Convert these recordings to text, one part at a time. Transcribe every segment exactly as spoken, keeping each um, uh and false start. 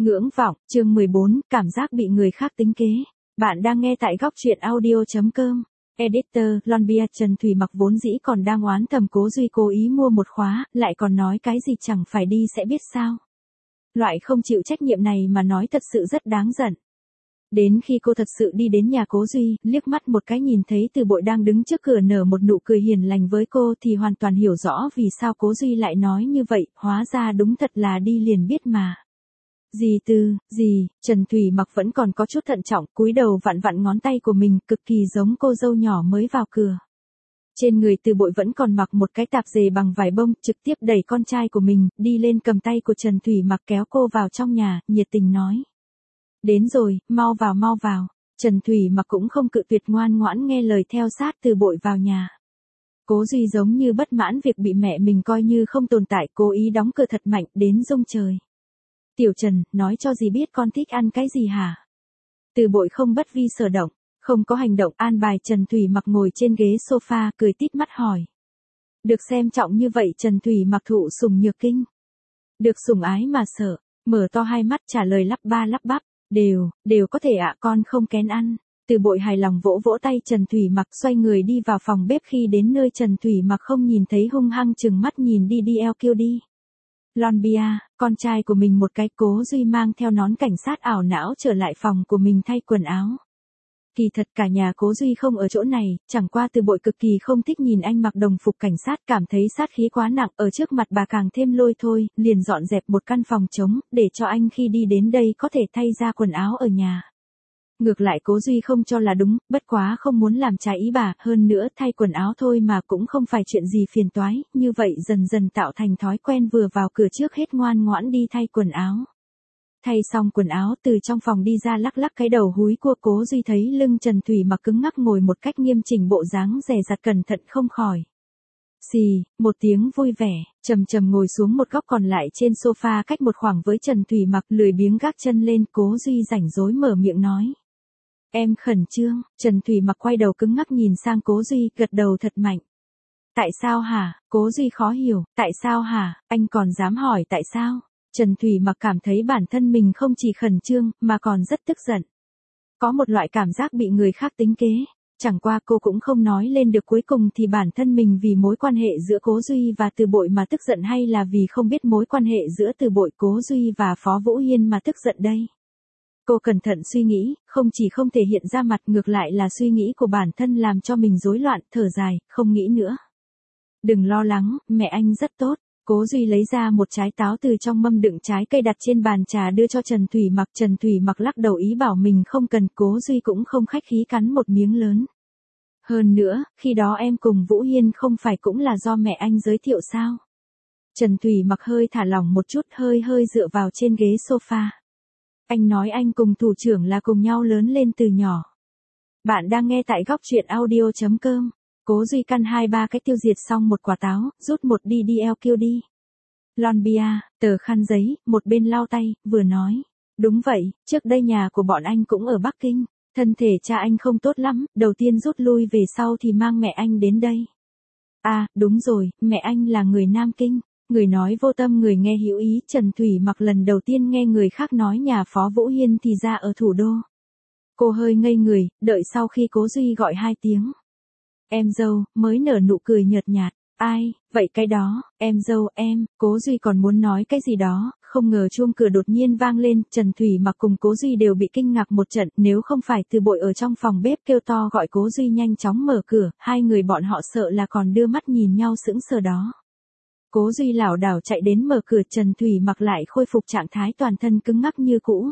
Ngưỡng vọng, chương mười bốn, cảm giác bị người khác tính kế. Bạn đang nghe tại góc truyện audio chấm com. Editor, Lonbia. Trần Thủy Mặc vốn dĩ còn đang oán thầm Cố Duy cố ý mua một khóa, lại còn nói cái gì chẳng phải đi sẽ biết sao. Loại không chịu trách nhiệm này mà nói thật sự rất đáng giận. Đến khi cô thật sự đi đến nhà Cố Duy, liếc mắt một cái nhìn thấy Từ Bội đang đứng trước cửa nở một nụ cười hiền lành với cô thì hoàn toàn hiểu rõ vì sao Cố Duy lại nói như vậy, hóa ra đúng thật là đi liền biết mà. Dì Tư, dì, Trần Thủy Mặc vẫn còn có chút thận trọng, cúi đầu vặn vặn ngón tay của mình, cực kỳ giống cô dâu nhỏ mới vào cửa. Trên người Từ Bội vẫn còn mặc một cái tạp dề bằng vải bông, trực tiếp đẩy con trai của mình, đi lên cầm tay của Trần Thủy Mặc kéo cô vào trong nhà, nhiệt tình nói. Đến rồi, mau vào mau vào. Trần Thủy Mặc cũng không cự tuyệt, ngoan ngoãn nghe lời theo sát Từ Bội vào nhà. Cố Duy giống như bất mãn việc bị mẹ mình coi như không tồn tại, cố ý đóng cửa thật mạnh đến rung trời. Tiểu Trần, nói cho dì biết con thích ăn cái gì hả? Từ Bội không bất vi sở động, không có hành động, an bài Trần Thủy Mặc ngồi trên ghế sofa, cười tít mắt hỏi. Được xem trọng như vậy Trần Thủy Mặc thụ sủng nhược kinh. Được sủng ái mà sợ, mở to hai mắt trả lời lắp ba lắp bắp, đều, đều có thể ạ, con không kén ăn. Từ Bội hài lòng vỗ vỗ tay Trần Thủy Mặc, xoay người đi vào phòng bếp, khi đến nơi Trần Thủy Mặc không nhìn thấy hung hăng chừng mắt nhìn đi đi eo kêu đi. Lonbia, con trai của mình một cái. Cố Duy mang theo nón cảnh sát ảo não trở lại phòng của mình thay quần áo. Kỳ thật cả nhà Cố Duy không ở chỗ này, chẳng qua Từ Bội cực kỳ không thích nhìn anh mặc đồng phục cảnh sát, cảm thấy sát khí quá nặng, ở trước mặt bà càng thêm lôi thôi, liền dọn dẹp một căn phòng trống, để cho anh khi đi đến đây có thể thay ra quần áo ở nhà. Ngược lại Cố Duy không cho là đúng, bất quá không muốn làm trái ý bà, hơn nữa thay quần áo thôi mà cũng không phải chuyện gì phiền toái, như vậy dần dần tạo thành thói quen, vừa vào cửa trước hết ngoan ngoãn đi thay quần áo. Thay xong quần áo từ trong phòng đi ra, lắc lắc cái đầu húi cua. Cố Duy thấy lưng Trần Thủy Mặc cứng ngắc ngồi một cách nghiêm chỉnh, bộ dáng dè dặt cẩn thận, không khỏi. Xì, một tiếng vui vẻ, trầm trầm ngồi xuống một góc còn lại trên sofa cách một khoảng với Trần Thủy Mặc, lười biếng gác chân lên. Cố Duy rảnh rỗi mở miệng nói. Em khẩn trương. Trần Thủy Mặc quay đầu cứng ngắc nhìn sang Cố Duy, gật đầu thật mạnh. Tại sao hả? Cố Duy khó hiểu, tại sao hả? Anh còn dám hỏi tại sao? Trần Thủy Mặc cảm thấy bản thân mình không chỉ khẩn trương, mà còn rất tức giận. Có một loại cảm giác bị người khác tính kế. Chẳng qua cô cũng không nói lên được cuối cùng thì bản thân mình vì mối quan hệ giữa Cố Duy và Từ Bội mà tức giận, hay là vì không biết mối quan hệ giữa Từ Bội, Cố Duy và Phó Vũ Hiên mà tức giận đây. Cô cẩn thận suy nghĩ, không chỉ không thể hiện ra mặt, ngược lại là suy nghĩ của bản thân làm cho mình rối loạn, thở dài, không nghĩ nữa. Đừng lo lắng, mẹ anh rất tốt. Cố Duy lấy ra một trái táo từ trong mâm đựng trái cây đặt trên bàn trà đưa cho Trần Thủy Mặc. Trần Thủy Mặc lắc đầu ý bảo mình không cần, Cố Duy cũng không khách khí cắn một miếng lớn. Hơn nữa, khi đó em cùng Vũ Hiên không phải cũng là do mẹ anh giới thiệu sao? Trần Thủy Mặc hơi thả lỏng một chút, hơi hơi dựa vào trên ghế sofa. Anh nói anh cùng thủ trưởng là cùng nhau lớn lên từ nhỏ. Bạn đang nghe tại góc truyện audio chấm com. Cố Duy căn hai ba cái tiêu diệt xong một quả táo, rút một đi đi eo kêu đi. Lonbia, tờ khăn giấy, một bên lau tay, vừa nói. Đúng vậy, trước đây nhà của bọn anh cũng ở Bắc Kinh. Thân thể cha anh không tốt lắm, đầu tiên rút lui về sau thì mang mẹ anh đến đây. À, đúng rồi, mẹ anh là người Nam Kinh. Người nói vô tâm người nghe hữu ý. Trần Thủy Mặc lần đầu tiên nghe người khác nói nhà Phó Vũ Hiên thì ra ở thủ đô. Cô hơi ngây người, đợi sau khi Cố Duy gọi hai tiếng. Em dâu, mới nở nụ cười nhợt nhạt. Ai, vậy cái đó, em dâu em. Cố Duy còn muốn nói cái gì đó, không ngờ chuông cửa đột nhiên vang lên. Trần Thủy Mặc cùng Cố Duy đều bị kinh ngạc một trận, nếu không phải Từ Bội ở trong phòng bếp kêu to gọi Cố Duy nhanh chóng mở cửa, hai người bọn họ sợ là còn đưa mắt nhìn nhau sững sờ đó. Cố Duy lảo đảo chạy đến mở cửa, Trần Thủy Mặc lại khôi phục trạng thái toàn thân cứng ngắc như cũ.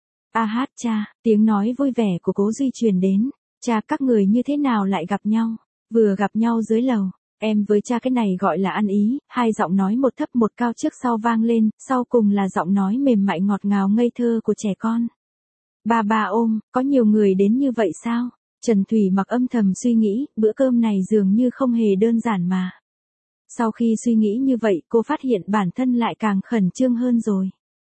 A hát cha, tiếng nói vui vẻ của Cố Duy truyền đến. Cha, các người như thế nào lại gặp nhau? Vừa gặp nhau dưới lầu. Em với cha cái này gọi là ăn ý. Hai giọng nói một thấp một cao trước sau vang lên, sau cùng là giọng nói mềm mại ngọt ngào ngây thơ của trẻ con. Ba ba ôm, có nhiều người đến như vậy sao? Trần Thủy Mặc âm thầm suy nghĩ, bữa cơm này dường như không hề đơn giản mà. Sau khi suy nghĩ như vậy, cô phát hiện bản thân lại càng khẩn trương hơn rồi.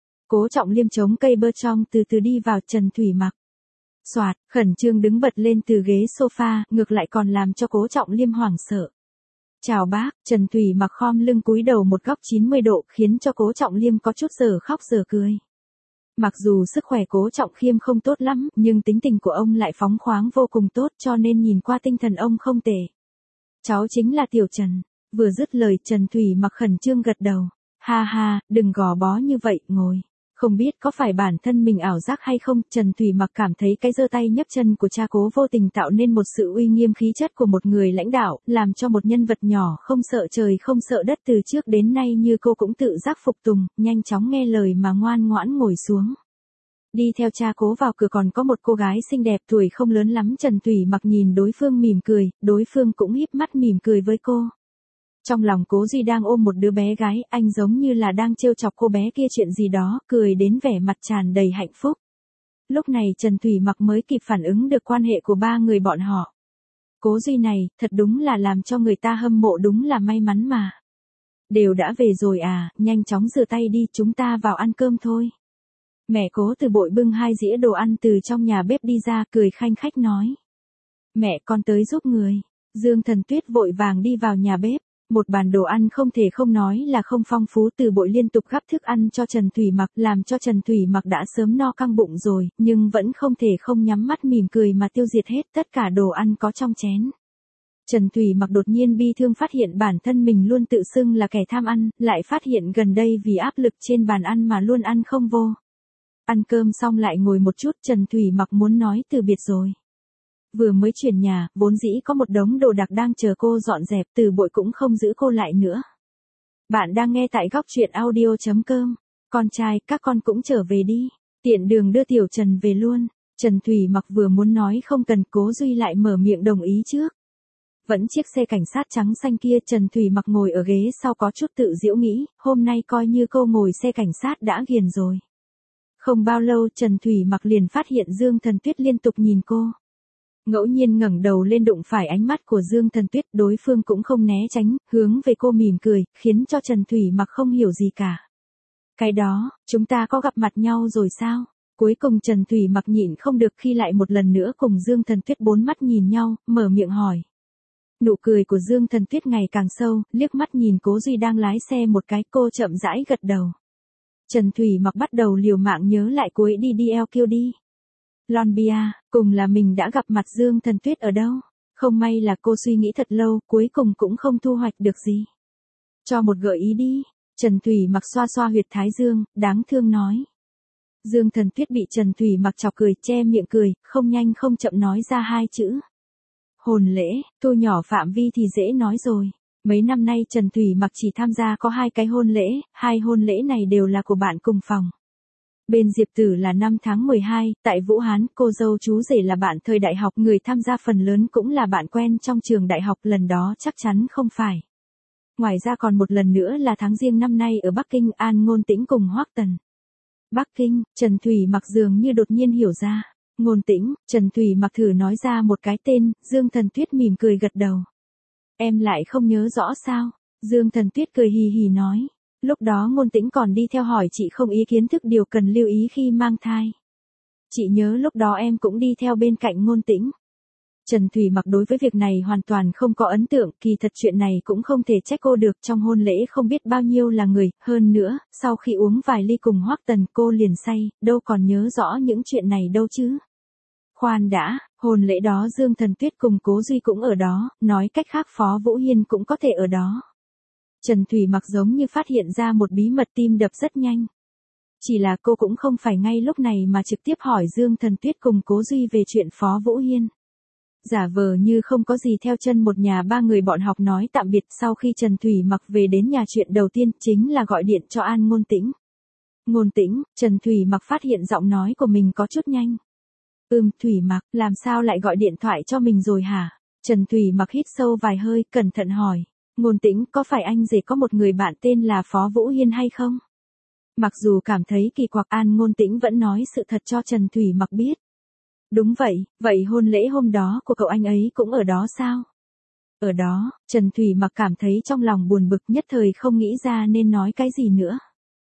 Cố Trọng Liêm chống cây bơ trong từ từ đi vào. Trần Thủy Mặc soạt, khẩn trương đứng bật lên từ ghế sofa, ngược lại còn làm cho Cố Trọng Liêm hoảng sợ. Chào bác. Trần Thủy Mặc khom lưng cúi đầu một góc chín mươi độ, khiến cho Cố Trọng Liêm có chút giờ khóc giờ cười. Mặc dù sức khỏe Cố Trọng Khiêm không tốt lắm, nhưng tính tình của ông lại phóng khoáng vô cùng tốt cho nên nhìn qua tinh thần ông không tệ. Cháu chính là Tiểu Trần. Vừa dứt lời Trần Thủy Mặc khẩn trương gật đầu. Ha ha, đừng gò bó như vậy, ngồi. Không biết có phải bản thân mình ảo giác hay không, Trần Thủy Mặc cảm thấy cái giơ tay nhấc chân của cha Cố vô tình tạo nên một sự uy nghiêm khí chất của một người lãnh đạo, làm cho một nhân vật nhỏ không sợ trời không sợ đất từ trước đến nay như cô cũng tự giác phục tùng, nhanh chóng nghe lời mà ngoan ngoãn ngồi xuống. Đi theo cha Cố vào cửa còn có một cô gái xinh đẹp tuổi không lớn lắm, Trần Thủy Mặc nhìn đối phương mỉm cười, đối phương cũng híp mắt mỉm cười với cô. Trong lòng Cố Duy đang ôm một đứa bé gái, anh giống như là đang trêu chọc cô bé kia chuyện gì đó, cười đến vẻ mặt tràn đầy hạnh phúc. Lúc này Trần Thủy Mặc mới kịp phản ứng được quan hệ của ba người bọn họ. Cố Duy này, thật đúng là làm cho người ta hâm mộ, đúng là may mắn mà. Đều đã về rồi à, nhanh chóng rửa tay đi, chúng ta vào ăn cơm thôi. Mẹ Cố Từ Bội bưng hai dĩa đồ ăn từ trong nhà bếp đi ra, cười khanh khách nói. Mẹ con tới giúp người. Dương Thần Tuyết vội vàng đi vào nhà bếp. Một bàn đồ ăn không thể không nói là không phong phú, Từ Bội liên tục gắp thức ăn cho Trần Thủy Mặc, làm cho Trần Thủy Mặc đã sớm no căng bụng rồi, nhưng vẫn không thể không nhắm mắt mỉm cười mà tiêu diệt hết tất cả đồ ăn có trong chén. Trần Thủy Mặc đột nhiên bi thương phát hiện bản thân mình luôn tự xưng là kẻ tham ăn, lại phát hiện gần đây vì áp lực trên bàn ăn mà luôn ăn không vô. Ăn cơm xong lại ngồi một chút, Trần Thủy Mặc muốn nói từ biệt rồi. Vừa mới chuyển nhà, vốn dĩ có một đống đồ đạc đang chờ cô dọn dẹp, Từ Bội cũng không giữ cô lại nữa. Bạn đang nghe tại góc truyện audio chấm com. Con trai, các con cũng trở về đi. Tiện đường đưa Tiểu Trần về luôn. Trần Thủy Mặc vừa muốn nói không cần, Cố Duy lại mở miệng đồng ý trước. Vẫn chiếc xe cảnh sát trắng xanh kia, Trần Thủy Mặc ngồi ở ghế sau có chút tự giễu nghĩ, hôm nay coi như cô ngồi xe cảnh sát đã ghiền rồi. Không bao lâu Trần Thủy Mặc liền phát hiện Dương Thần Tuyết liên tục nhìn cô. Ngẫu nhiên ngẩng đầu lên đụng phải ánh mắt của Dương Thần Tuyết, đối phương cũng không né tránh, hướng về cô mỉm cười, khiến cho Trần Thủy Mặc không hiểu gì cả. Cái đó, chúng ta có gặp mặt nhau rồi sao? Cuối cùng Trần Thủy Mặc nhịn không được khi lại một lần nữa cùng Dương Thần Tuyết bốn mắt nhìn nhau, mở miệng hỏi. Nụ cười của Dương Thần Tuyết ngày càng sâu, liếc mắt nhìn Cố Duy đang lái xe một cái, cô chậm rãi gật đầu. Trần Thủy Mặc bắt đầu liều mạng nhớ lại cuối đi đi eo kêu đi. Lombia, cùng là mình đã gặp mặt Dương Thần Tuyết ở đâu? Không may là cô suy nghĩ thật lâu, cuối cùng cũng không thu hoạch được gì. Cho một gợi ý đi. Trần Thủy Mặc xoa xoa huyệt thái dương, đáng thương nói. Dương Thần Tuyết bị Trần Thủy Mặc chọc cười, che miệng cười, không nhanh không chậm nói ra hai chữ. Hôn lễ, thu nhỏ phạm vi thì dễ nói rồi. Mấy năm nay Trần Thủy Mặc chỉ tham gia có hai cái hôn lễ, hai hôn lễ này đều là của bạn cùng phòng. Bên Diệp Tử là năm tháng mười hai, tại Vũ Hán, cô dâu chú rể là bạn thời đại học, người tham gia phần lớn cũng là bạn quen trong trường đại học, lần đó chắc chắn không phải. Ngoài ra còn một lần nữa là tháng Giêng năm nay ở Bắc Kinh, An Ngôn Tĩnh cùng Hoắc Tần. Bắc Kinh, Trần Thủy Mặc dường như đột nhiên hiểu ra. Ngôn Tĩnh, Trần Thủy Mặc thử nói ra một cái tên, Dương Thần Tuyết mỉm cười gật đầu. Em lại không nhớ rõ sao? Dương Thần Tuyết cười hì hì nói. Lúc đó Ngôn Tĩnh còn đi theo hỏi chị không ý kiến thức điều cần lưu ý khi mang thai. Chị nhớ lúc đó em cũng đi theo bên cạnh Ngôn Tĩnh. Trần Thủy Mặc đối với việc này hoàn toàn không có ấn tượng, kỳ thật chuyện này cũng không thể trách cô được, trong hôn lễ không biết bao nhiêu là người, hơn nữa, sau khi uống vài ly cùng Hoắc Tần cô liền say, đâu còn nhớ rõ những chuyện này đâu chứ. Khoan đã, hôn lễ đó Dương Thần Tuyết cùng Cố Duy cũng ở đó, nói cách khác Phó Vũ Hiên cũng có thể ở đó. Trần Thủy Mặc giống như phát hiện ra một bí mật, tim đập rất nhanh. Chỉ là cô cũng không phải ngay lúc này mà trực tiếp hỏi Dương Thần Tuyết cùng Cố Duy về chuyện Phó Vũ Hiên. Giả vờ như không có gì theo chân một nhà ba người bọn học nói tạm biệt, sau khi Trần Thủy Mặc về đến nhà chuyện đầu tiên chính là gọi điện cho An Ngôn Tĩnh. Ngôn Tĩnh, Trần Thủy Mặc phát hiện giọng nói của mình có chút nhanh. Ừm, Thủy Mặc, làm sao lại gọi điện thoại cho mình rồi hả? Trần Thủy Mặc hít sâu vài hơi, cẩn thận hỏi. Ngôn Tĩnh, có phải anh rể có một người bạn tên là Phó Vũ Hiên hay không? Mặc dù cảm thấy kỳ quặc, An Ngôn Tĩnh vẫn nói sự thật cho Trần Thủy Mặc biết. Đúng vậy, vậy hôn lễ hôm đó của cậu anh ấy cũng ở đó sao? Ở đó, Trần Thủy Mặc cảm thấy trong lòng buồn bực, nhất thời không nghĩ ra nên nói cái gì nữa.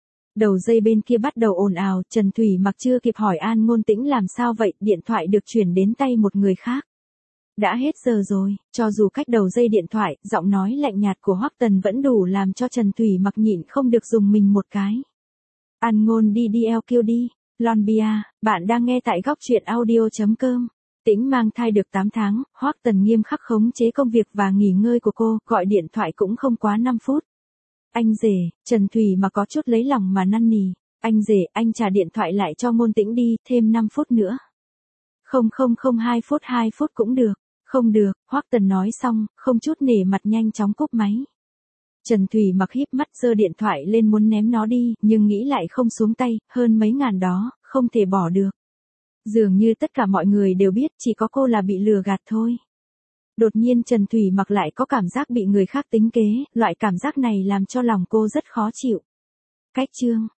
Đầu dây bên kia bắt đầu ồn ào, Trần Thủy Mặc chưa kịp hỏi An Ngôn Tĩnh làm sao vậy, điện thoại được chuyển đến tay một người khác. Đã hết giờ rồi, cho dù cách đầu dây điện thoại, giọng nói lạnh nhạt của Hoắc Tần vẫn đủ làm cho Trần Thủy Mặc nhịn không được dùng mình một cái. An Ngôn đi đi eo kêu đi. Lon Bia, bạn đang nghe tại góc truyện audio chấm com. Tĩnh mang thai được tám tháng, Hoắc Tần nghiêm khắc khống chế công việc và nghỉ ngơi của cô, gọi điện thoại cũng không quá năm phút. Anh rể, Trần Thùy mà có chút lấy lòng mà năn nỉ. Anh rể, anh trả điện thoại lại cho Ngôn Tĩnh đi, thêm năm phút nữa. Không không không hai phút hai phút cũng được. Không được, Hoắc Tần nói xong, không chút nể mặt nhanh chóng cúp máy. Trần Thùy mặc híp mắt giơ điện thoại lên muốn ném nó đi, nhưng nghĩ lại không xuống tay, hơn mấy ngàn đó, không thể bỏ được. Dường như tất cả mọi người đều biết chỉ có cô là bị lừa gạt thôi. Đột nhiên Trần Thùy mặc lại có cảm giác bị người khác tính kế, loại cảm giác này làm cho lòng cô rất khó chịu. Cách chương